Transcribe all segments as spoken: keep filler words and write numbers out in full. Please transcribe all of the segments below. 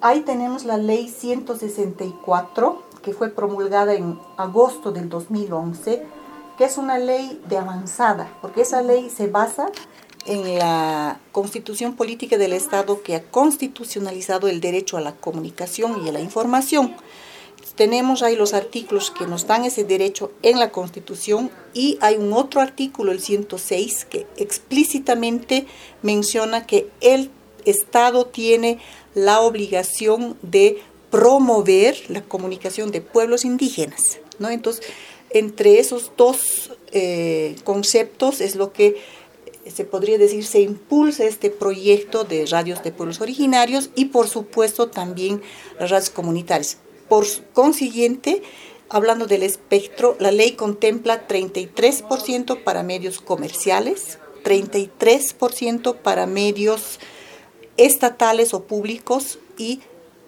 ahí tenemos la ley ciento sesenta y cuatro, que fue promulgada en agosto del dos mil once, que es una ley de avanzada, porque esa ley se basa en la Constitución Política del Estado, que ha constitucionalizado el derecho a la comunicación y a la información. Tenemos ahí los artículos que nos dan ese derecho en la Constitución, y hay un otro artículo, el ciento seis, que explícitamente menciona que el Estado tiene la obligación de promover la comunicación de pueblos indígenas, ¿no? Entonces, entre esos dos eh, conceptos es lo que se podría decir se impulsa este proyecto de radios de pueblos originarios, y por supuesto también las radios comunitarias. Por consiguiente, hablando del espectro, la ley contempla treinta y tres por ciento para medios comerciales, treinta y tres por ciento para medios estatales o públicos, y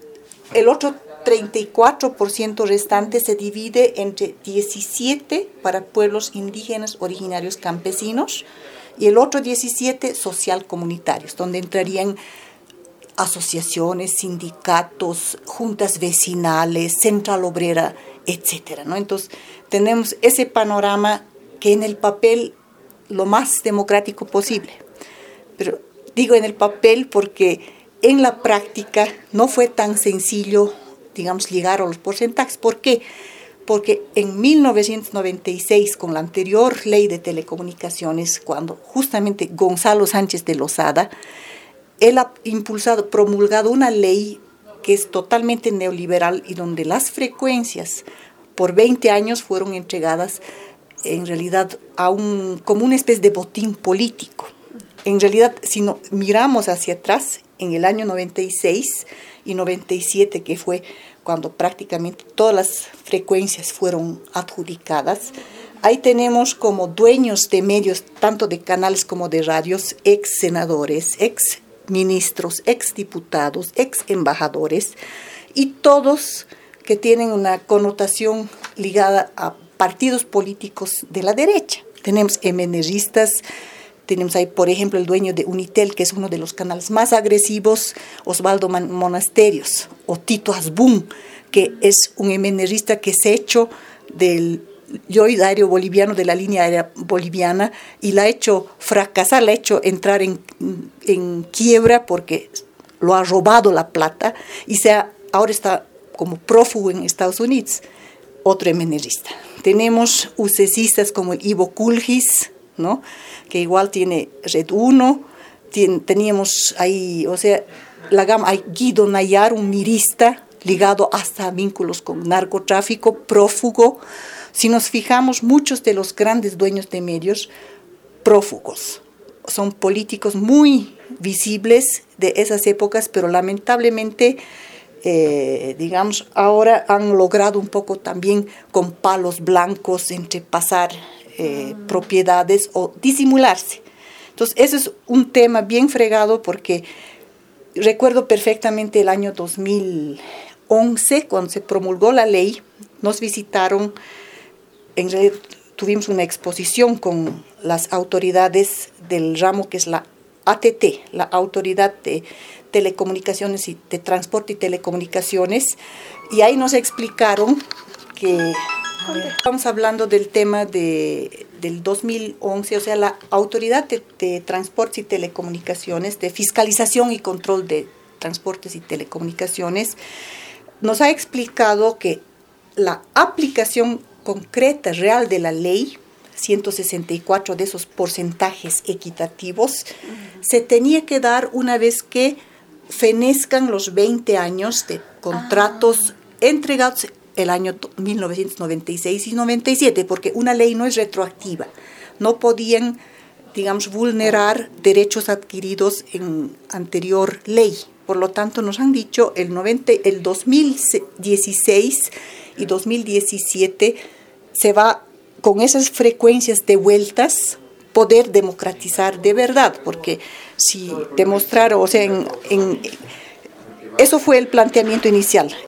el otro treinta y cuatro por ciento restante se divide entre diecisiete para pueblos indígenas originarios campesinos y el otro diecisiete social comunitarios, donde entrarían asociaciones, sindicatos, juntas vecinales, central obrera, etcétera, ¿no? Entonces, tenemos ese panorama que en el papel lo más democrático posible. Pero digo en el papel porque en la práctica no fue tan sencillo, digamos, llegar a los porcentajes. ¿Por qué? Porque en mil novecientos noventa y seis, con la anterior ley de telecomunicaciones, cuando justamente Gonzalo Sánchez de Lozada, él ha impulsado, promulgado una ley que es totalmente neoliberal y donde las frecuencias por veinte años fueron entregadas en realidad a un, como una especie de botín político. En realidad, si no, miramos hacia atrás, en el año noventa y seis y noventa y siete, que fue cuando prácticamente todas las frecuencias fueron adjudicadas, ahí tenemos como dueños de medios, tanto de canales como de radios, ex senadores, ex ministros, ex diputados, ex embajadores, y todos que tienen una connotación ligada a partidos políticos de la derecha. Tenemos emeneristas, tenemos ahí, por ejemplo, el dueño de Unitel, que es uno de los canales más agresivos, Osvaldo Monasterios, o Tito Asbun, que es un emenerista que se ha hecho del yoidario boliviano, de la línea aérea boliviana, y la ha hecho fracasar, la ha hecho entrar en, en quiebra porque lo ha robado la plata, y se ha, ahora está como prófugo en Estados Unidos, otro emenerista. Tenemos ucesistas como el Ivo Kulgis, ¿no?, que igual tiene Red uno, tiene, teníamos ahí, o sea, la gama, hay Guido Nayar, un mirista, ligado hasta a vínculos con narcotráfico, prófugo. Si nos fijamos, muchos de los grandes dueños de medios, prófugos, son políticos muy visibles de esas épocas, pero lamentablemente, eh, digamos, ahora han logrado un poco también con palos blancos entrepasar eh, mm. propiedades o disimularse. Entonces, ese es un tema bien fregado, porque recuerdo perfectamente el año dos mil once, cuando se promulgó la ley, nos visitaron. En realidad tuvimos una exposición con las autoridades del ramo, que es la A T T, la Autoridad de Telecomunicaciones y de Transporte y Telecomunicaciones, y ahí nos explicaron que estamos hablando del tema de, del dos mil once, o sea, la Autoridad de, de Transportes y Telecomunicaciones, de Fiscalización y Control de Transportes y Telecomunicaciones, nos ha explicado que la aplicación concreta, real de la ley ciento sesenta y cuatro, de esos porcentajes equitativos, uh-huh, se tenía que dar una vez que fenezcan los veinte años de contratos ah. entregados el año mil novecientos noventa y seis y noventa y siete, porque una ley no es retroactiva, no podían, digamos, vulnerar derechos adquiridos en anterior ley. Por lo tanto, nos han dicho el, noventa, el dos mil dieciséis y dos mil diecisiete se va con esas frecuencias de vueltas poder democratizar de verdad, porque si demostrar, o sea, en, en, eso fue el planteamiento inicial.